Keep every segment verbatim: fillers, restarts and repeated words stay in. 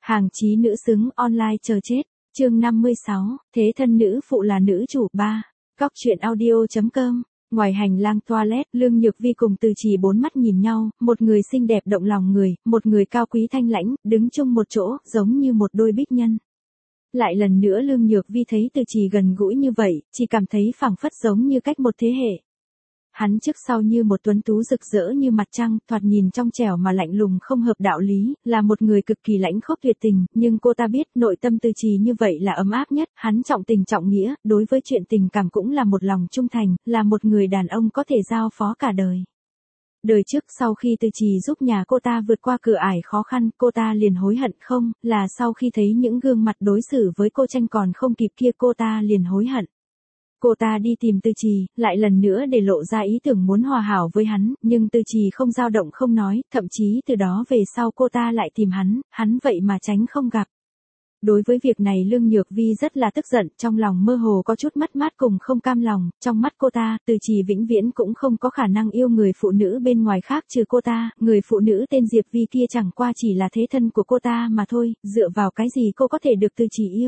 Hàng chí nữ xứng online chờ chết, chương năm mươi sáu, thế thân nữ phụ là nữ chủ ba. Góc truyện audio.com. Ngoài hành lang toilet, Lương Nhược Vi cùng Từ Trì bốn mắt nhìn nhau, một người xinh đẹp động lòng người, một người cao quý thanh lãnh, đứng chung một chỗ, giống như một đôi bích nhân. Lại lần nữa Lương Nhược Vi thấy Từ Trì gần gũi như vậy, chỉ cảm thấy phảng phất giống như cách một thế hệ. Hắn trước sau như một tuấn tú rực rỡ như mặt trăng, thoạt nhìn trong trẻo mà lạnh lùng không hợp đạo lý, là một người cực kỳ lãnh khốc tuyệt tình, nhưng cô ta biết nội tâm Từ Trì như vậy là ấm áp nhất, hắn trọng tình trọng nghĩa, đối với chuyện tình cảm cũng là một lòng trung thành, là một người đàn ông có thể giao phó cả đời. Đời trước sau khi Từ Trì giúp nhà cô ta vượt qua cửa ải khó khăn, cô ta liền hối hận không, là sau khi thấy những gương mặt đối xử với cô tranh còn không kịp kia cô ta liền hối hận. Cô ta đi tìm Từ Trì, lại lần nữa để lộ ra ý tưởng muốn hòa hảo với hắn, nhưng Từ Trì không dao động không nói, thậm chí từ đó về sau cô ta lại tìm hắn, hắn vậy mà tránh không gặp. Đối với việc này Lương Nhược Vi rất là tức giận, trong lòng mơ hồ có chút mất mát cùng không cam lòng, trong mắt cô ta, Từ Trì vĩnh viễn cũng không có khả năng yêu người phụ nữ bên ngoài khác trừ cô ta, người phụ nữ tên Diệp Vi kia chẳng qua chỉ là thế thân của cô ta mà thôi, dựa vào cái gì cô có thể được Từ Trì yêu.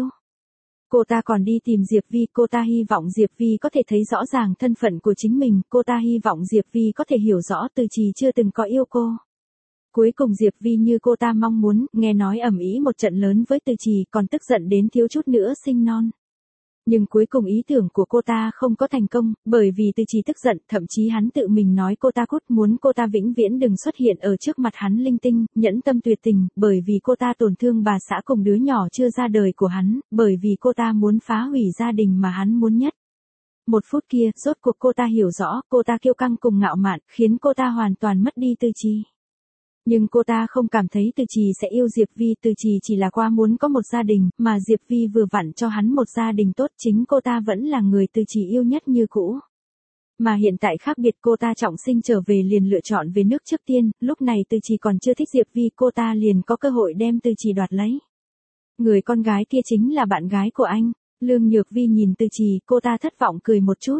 Cô ta còn đi tìm Diệp Vi, cô ta hy vọng Diệp Vi có thể thấy rõ ràng thân phận của chính mình, cô ta hy vọng Diệp Vi có thể hiểu rõ Từ Trì chưa từng có yêu cô. Cuối cùng Diệp Vi như cô ta mong muốn, nghe nói ầm ĩ một trận lớn với Từ Trì, còn tức giận đến thiếu chút nữa sinh non. Nhưng cuối cùng ý tưởng của cô ta không có thành công, bởi vì Từ Trì tức giận, thậm chí hắn tự mình nói cô ta cút, muốn cô ta vĩnh viễn đừng xuất hiện ở trước mặt hắn linh tinh, nhẫn tâm tuyệt tình, bởi vì cô ta tổn thương bà xã cùng đứa nhỏ chưa ra đời của hắn, bởi vì cô ta muốn phá hủy gia đình mà hắn muốn nhất. Một phút kia, rốt cuộc cô ta hiểu rõ, cô ta kiêu căng cùng ngạo mạn, khiến cô ta hoàn toàn mất đi Từ Trì. Nhưng cô ta không cảm thấy Từ Trì sẽ yêu Diệp Vi, Từ Trì chỉ là qua muốn có một gia đình, mà Diệp Vi vừa vặn cho hắn một gia đình tốt, chính cô ta vẫn là người Từ Trì yêu nhất như cũ. Mà hiện tại khác biệt, cô ta trọng sinh trở về liền lựa chọn về nước trước tiên, lúc này Từ Trì còn chưa thích Diệp Vi, cô ta liền có cơ hội đem Từ Trì đoạt lấy. Người con gái kia chính là bạn gái của anh. Lương Nhược Vi nhìn Từ Trì, cô ta thất vọng cười một chút.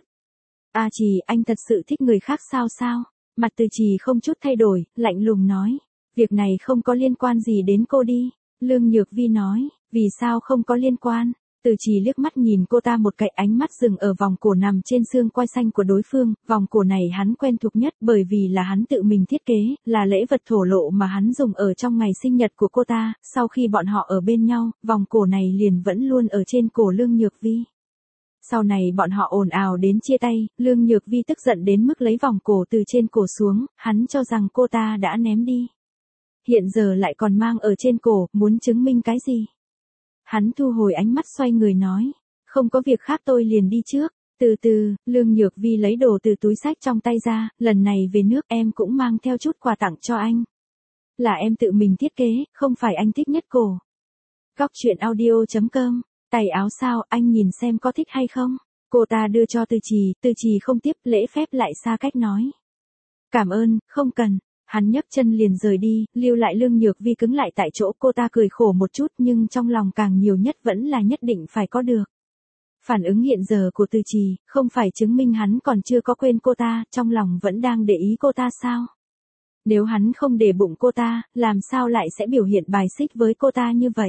A Trì, anh thật sự thích người khác sao sao? Mặt Từ Trì không chút thay đổi, lạnh lùng nói. Việc này không có liên quan gì đến cô đi. Lương Nhược Vi nói, vì sao không có liên quan? Từ Trì liếc mắt nhìn cô ta một cái, ánh mắt dừng ở vòng cổ nằm trên xương quai xanh của đối phương, vòng cổ này hắn quen thuộc nhất bởi vì là hắn tự mình thiết kế, là lễ vật thổ lộ mà hắn dùng ở trong ngày sinh nhật của cô ta, sau khi bọn họ ở bên nhau, vòng cổ này liền vẫn luôn ở trên cổ Lương Nhược Vi. Sau này bọn họ ồn ào đến chia tay, Lương Nhược Vi tức giận đến mức lấy vòng cổ từ trên cổ xuống, hắn cho rằng cô ta đã ném đi. Hiện giờ lại còn mang ở trên cổ, muốn chứng minh cái gì? Hắn thu hồi ánh mắt xoay người nói, không có việc khác tôi liền đi trước. Từ từ, Lương Nhược Vi lấy đồ từ túi xách trong tay ra, lần này về nước em cũng mang theo chút quà tặng cho anh. Là em tự mình thiết kế, không phải anh thích nhất cổ. Góc truyện audio.com. Tay áo sao, anh nhìn xem có thích hay không? Cô ta đưa cho Từ Trì, Từ Trì không tiếp, lễ phép lại xa cách nói. Cảm ơn, không cần. Hắn nhấc chân liền rời đi, lưu lại Lương Nhược Vi cứng lại tại chỗ, cô ta cười khổ một chút nhưng trong lòng càng nhiều nhất vẫn là nhất định phải có được. Phản ứng hiện giờ của Từ Trì, không phải chứng minh hắn còn chưa có quên cô ta, trong lòng vẫn đang để ý cô ta sao? Nếu hắn không để bụng cô ta, làm sao lại sẽ biểu hiện bài xích với cô ta như vậy?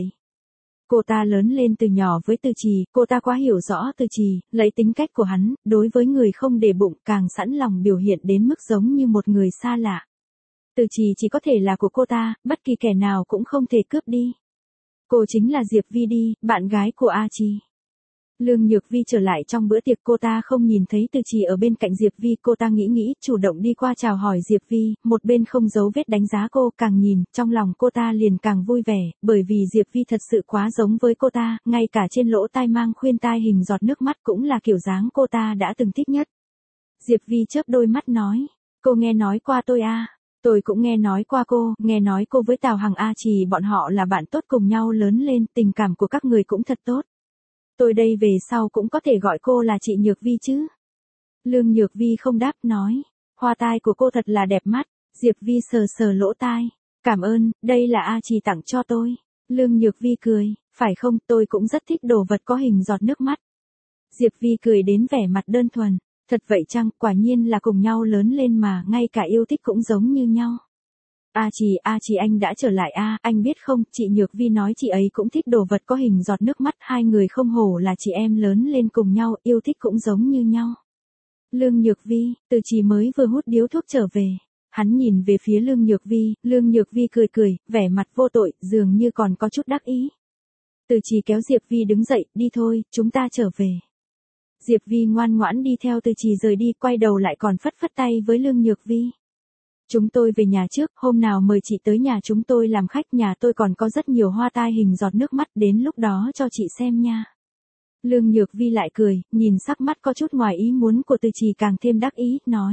Cô ta lớn lên từ nhỏ với Từ Trì, cô ta quá hiểu rõ Từ Trì, lấy tính cách của hắn, đối với người không để bụng càng sẵn lòng biểu hiện đến mức giống như một người xa lạ. Từ Trì chỉ có thể là của cô ta, bất kỳ kẻ nào cũng không thể cướp đi. Cô chính là Diệp Vi đi, bạn gái của A Trì. Lương Nhược Vi trở lại trong bữa tiệc, cô ta không nhìn thấy Từ Trì ở bên cạnh Diệp Vi, cô ta nghĩ nghĩ, chủ động đi qua chào hỏi Diệp Vi, một bên không giấu vết đánh giá cô, càng nhìn, trong lòng cô ta liền càng vui vẻ, bởi vì Diệp Vi thật sự quá giống với cô ta, ngay cả trên lỗ tai mang khuyên tai hình giọt nước mắt cũng là kiểu dáng cô ta đã từng thích nhất. Diệp Vi chớp đôi mắt nói, cô nghe nói qua tôi à? Tôi cũng nghe nói qua cô, nghe nói cô với Tào Hằng A Trì bọn họ là bạn tốt cùng nhau lớn lên, tình cảm của các người cũng thật tốt. Tôi đây về sau cũng có thể gọi cô là chị Nhược Vi chứ? Lương Nhược Vi không đáp nói, hoa tai của cô thật là đẹp mắt. Diệp Vi sờ sờ lỗ tai, cảm ơn, đây là A Trì tặng cho tôi. Lương Nhược Vi cười, phải không, tôi cũng rất thích đồ vật có hình giọt nước mắt. Diệp Vi cười đến vẻ mặt đơn thuần. Thật vậy chăng, quả nhiên là cùng nhau lớn lên mà, ngay cả yêu thích cũng giống như nhau. A Trì, A Trì anh đã trở lại a, anh biết không, chị Nhược Vi nói chị ấy cũng thích đồ vật có hình giọt nước mắt, hai người không hổ là chị em lớn lên cùng nhau, yêu thích cũng giống như nhau. Lương Nhược Vi, Từ Trì mới vừa hút điếu thuốc trở về. Hắn nhìn về phía Lương Nhược Vi, Lương Nhược Vi cười cười, vẻ mặt vô tội, dường như còn có chút đắc ý. Từ Trì kéo Diệp Vi đứng dậy, đi thôi, chúng ta trở về. Diệp Vi ngoan ngoãn đi theo Từ Trì rời đi, quay đầu lại còn phất phất tay với Lương Nhược Vi. Chúng tôi về nhà trước, hôm nào mời chị tới nhà chúng tôi làm khách, nhà tôi còn có rất nhiều hoa tai hình giọt nước mắt, đến lúc đó cho chị xem nha. Lương Nhược Vi lại cười, nhìn sắc mắt có chút ngoài ý muốn của Từ Trì càng thêm đắc ý, nói.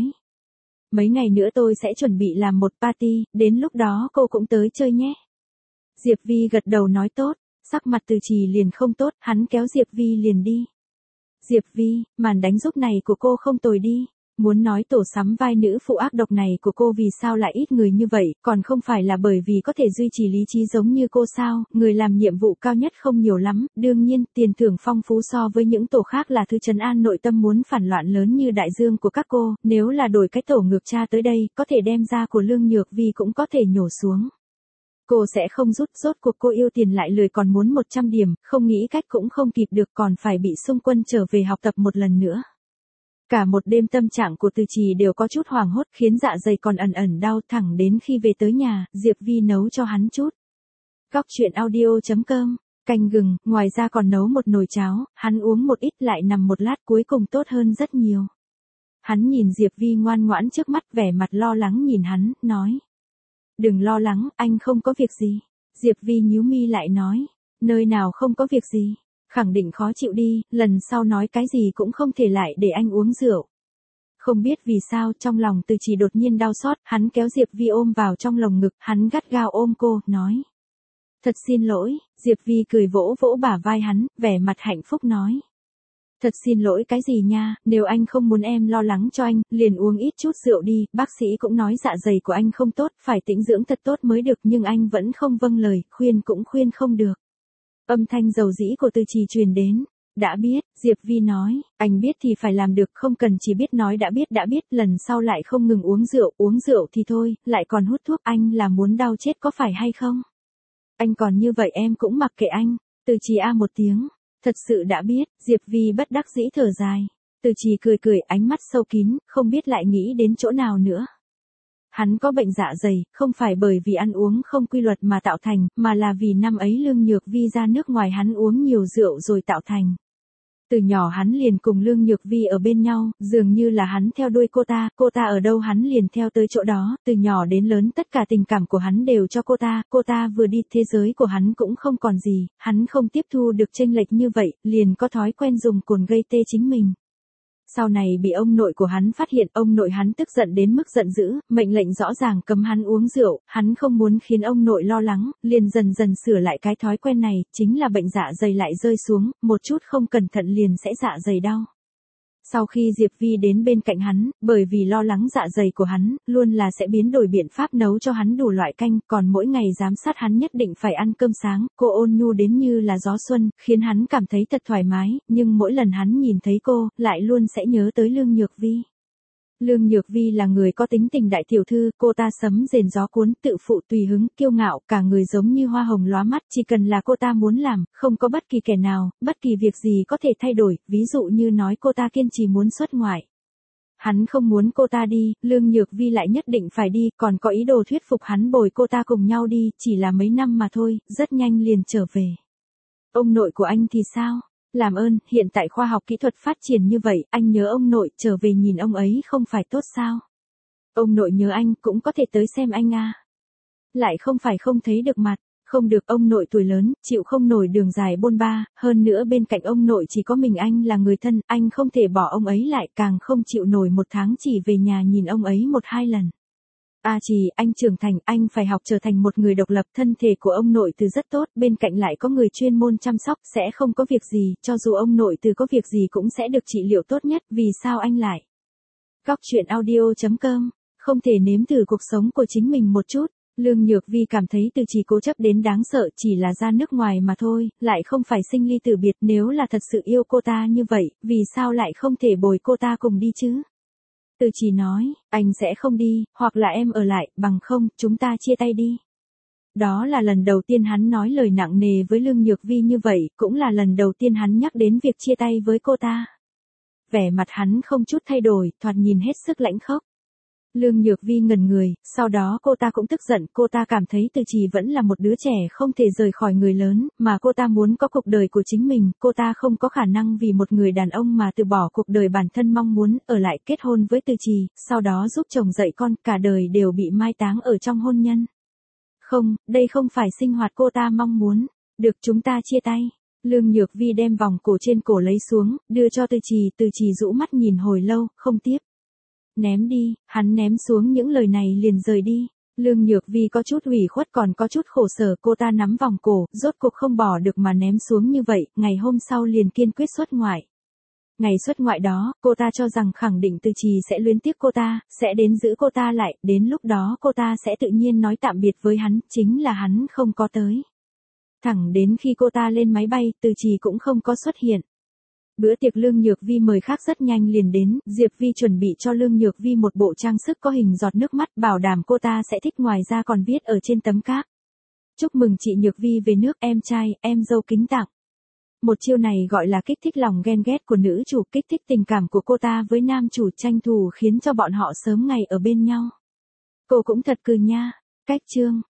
Mấy ngày nữa tôi sẽ chuẩn bị làm một party, đến lúc đó cô cũng tới chơi nhé. Diệp Vi gật đầu nói tốt, sắc mặt Từ Trì liền không tốt, hắn kéo Diệp Vi liền đi. Diệp Vi, màn đánh giúp này của cô không tồi đi. Muốn nói tổ sắm vai nữ phụ ác độc này của cô vì sao lại ít người như vậy, còn không phải là bởi vì có thể duy trì lý trí giống như cô sao, người làm nhiệm vụ cao nhất không nhiều lắm, đương nhiên, tiền thưởng phong phú so với những tổ khác là thứ trấn an nội tâm muốn phản loạn lớn như đại dương của các cô, nếu là đổi cái tổ ngược cha tới đây, có thể đem ra của Lương Nhược Vi cũng có thể nhổ xuống. Cô sẽ không rút, rốt cuộc cô yêu tiền lại lười còn muốn một trăm điểm, không nghĩ cách cũng không kịp được còn phải bị xung quân trở về học tập một lần nữa. Cả một đêm tâm trạng của Từ Trì đều có chút hoảng hốt khiến dạ dày còn ẩn ẩn đau thẳng đến khi về tới nhà, Diệp Vi nấu cho hắn chút. Góc truyện audio chấm com, canh gừng, ngoài ra còn nấu một nồi cháo, hắn uống một ít lại nằm một lát cuối cùng tốt hơn rất nhiều. Hắn nhìn Diệp Vi ngoan ngoãn trước mắt vẻ mặt lo lắng nhìn hắn, nói. Đừng lo lắng, anh không có việc gì. Diệp Vi nhíu mi lại nói, nơi nào không có việc gì. Khẳng định khó chịu đi, lần sau nói cái gì cũng không thể lại để anh uống rượu. Không biết vì sao trong lòng Từ Trì đột nhiên đau xót, hắn kéo Diệp Vi ôm vào trong lồng ngực, hắn gắt gao ôm cô, nói. Thật xin lỗi, Diệp Vi cười vỗ vỗ bả vai hắn, vẻ mặt hạnh phúc nói. Thật xin lỗi cái gì nha, nếu anh không muốn em lo lắng cho anh, liền uống ít chút rượu đi, bác sĩ cũng nói dạ dày của anh không tốt, phải tĩnh dưỡng thật tốt mới được nhưng anh vẫn không vâng lời, khuyên cũng khuyên không được. Âm thanh dầu dĩ của Từ Trì truyền đến. Đã biết, Diệp Vi nói, anh biết thì phải làm được, không cần chỉ biết nói đã biết đã biết, lần sau lại không ngừng uống rượu, uống rượu thì thôi, lại còn hút thuốc, anh là muốn đau chết có phải hay không? Anh còn như vậy em cũng mặc kệ anh. Từ Trì a một tiếng, thật sự đã biết, Diệp Vi bất đắc dĩ thở dài. Từ Trì cười cười, ánh mắt sâu kín, không biết lại nghĩ đến chỗ nào nữa. Hắn có bệnh dạ dày, không phải bởi vì ăn uống không quy luật mà tạo thành, mà là vì năm ấy Lương Nhược Vi ra nước ngoài hắn uống nhiều rượu rồi tạo thành. Từ nhỏ hắn liền cùng Lương Nhược Vi ở bên nhau, dường như là hắn theo đuôi cô ta, cô ta ở đâu hắn liền theo tới chỗ đó, từ nhỏ đến lớn tất cả tình cảm của hắn đều cho cô ta, cô ta vừa đi thế giới của hắn cũng không còn gì, hắn không tiếp thu được chênh lệch như vậy, liền có thói quen dùng cồn gây tê chính mình. Sau này bị ông nội của hắn phát hiện, ông nội hắn tức giận đến mức giận dữ, mệnh lệnh rõ ràng cấm hắn uống rượu, hắn không muốn khiến ông nội lo lắng, liền dần dần sửa lại cái thói quen này, chính là bệnh dạ dày lại rơi xuống, một chút không cẩn thận liền sẽ dạ dày đau. Sau khi Diệp Vi đến bên cạnh hắn, bởi vì lo lắng dạ dày của hắn, luôn là sẽ biến đổi biện pháp nấu cho hắn đủ loại canh, còn mỗi ngày giám sát hắn nhất định phải ăn cơm sáng, cô ôn nhu đến như là gió xuân, khiến hắn cảm thấy thật thoải mái, nhưng mỗi lần hắn nhìn thấy cô, lại luôn sẽ nhớ tới Lương Nhược Vi. Lương Nhược Vi là người có tính tình đại tiểu thư, cô ta sấm rền gió cuốn, tự phụ tùy hứng, kiêu ngạo, cả người giống như hoa hồng lóa mắt, chỉ cần là cô ta muốn làm, không có bất kỳ kẻ nào, bất kỳ việc gì có thể thay đổi, ví dụ như nói cô ta kiên trì muốn xuất ngoại. Hắn không muốn cô ta đi, Lương Nhược Vi lại nhất định phải đi, còn có ý đồ thuyết phục hắn bồi cô ta cùng nhau đi, chỉ là mấy năm mà thôi, rất nhanh liền trở về. Ông nội của anh thì sao? Làm ơn, hiện tại khoa học kỹ thuật phát triển như vậy, anh nhớ ông nội, trở về nhìn ông ấy không phải tốt sao? Ông nội nhớ anh, cũng có thể tới xem anh à. Lại không phải không thấy được mặt, không được, ông nội tuổi lớn, chịu không nổi đường dài bôn ba, hơn nữa bên cạnh ông nội chỉ có mình anh là người thân, anh không thể bỏ ông ấy lại, càng không chịu nổi một tháng chỉ về nhà nhìn ông ấy một hai lần. A Trì, anh trưởng thành, anh phải học trở thành một người độc lập, thân thể của ông nội từ rất tốt, bên cạnh lại có người chuyên môn chăm sóc, sẽ không có việc gì, cho dù ông nội từ có việc gì cũng sẽ được trị liệu tốt nhất, vì sao anh lại? Góc truyện audio chấm com, không thể nếm thử cuộc sống của chính mình một chút. Lương Nhược Vi cảm thấy Từ Trì cố chấp đến đáng sợ, chỉ là ra nước ngoài mà thôi, lại không phải sinh ly tử biệt, nếu là thật sự yêu cô ta như vậy, vì sao lại không thể bồi cô ta cùng đi chứ? Từ Chỉ nói, anh sẽ không đi, hoặc là em ở lại, bằng không, chúng ta chia tay đi. Đó là lần đầu tiên hắn nói lời nặng nề với Lương Nhược Vi như vậy, cũng là lần đầu tiên hắn nhắc đến việc chia tay với cô ta. Vẻ mặt hắn không chút thay đổi, thoạt nhìn hết sức lãnh khốc. Lương Nhược Vi ngẩn người, sau đó cô ta cũng tức giận, cô ta cảm thấy Từ Chỉ vẫn là một đứa trẻ không thể rời khỏi người lớn, mà cô ta muốn có cuộc đời của chính mình, cô ta không có khả năng vì một người đàn ông mà từ bỏ cuộc đời bản thân mong muốn, ở lại kết hôn với Từ Chỉ, sau đó giúp chồng dạy con, cả đời đều bị mai táng ở trong hôn nhân. Không, đây không phải sinh hoạt cô ta mong muốn. Được, chúng ta chia tay. Lương Nhược Vi đem vòng cổ trên cổ lấy xuống, đưa cho Từ Chỉ, Từ Chỉ rũ mắt nhìn hồi lâu, không tiếp. Ném đi, hắn ném xuống những lời này liền rời đi. Lương Nhược Vi có chút ủy khuất còn có chút khổ sở, cô ta nắm vòng cổ, rốt cuộc không bỏ được mà ném xuống như vậy, ngày hôm sau liền kiên quyết xuất ngoại. Ngày xuất ngoại đó, cô ta cho rằng khẳng định Từ Chỉ sẽ luyến tiếc cô ta, sẽ đến giữ cô ta lại, đến lúc đó cô ta sẽ tự nhiên nói tạm biệt với hắn, chính là hắn không có tới. Thẳng đến khi cô ta lên máy bay, Từ Chỉ cũng không có xuất hiện. Bữa tiệc Lương Nhược Vi mời khác rất nhanh liền đến, Diệp Vi chuẩn bị cho Lương Nhược Vi một bộ trang sức có hình giọt nước mắt, bảo đảm cô ta sẽ thích, ngoài ra còn viết ở trên tấm cáp. Chúc mừng chị Nhược Vi về nước, em trai, em dâu kính tặng. Một chiêu này gọi là kích thích lòng ghen ghét của nữ chủ, kích thích tình cảm của cô ta với nam chủ, tranh thủ khiến cho bọn họ sớm ngày ở bên nhau. Cô cũng thật cừ nha. Cách chương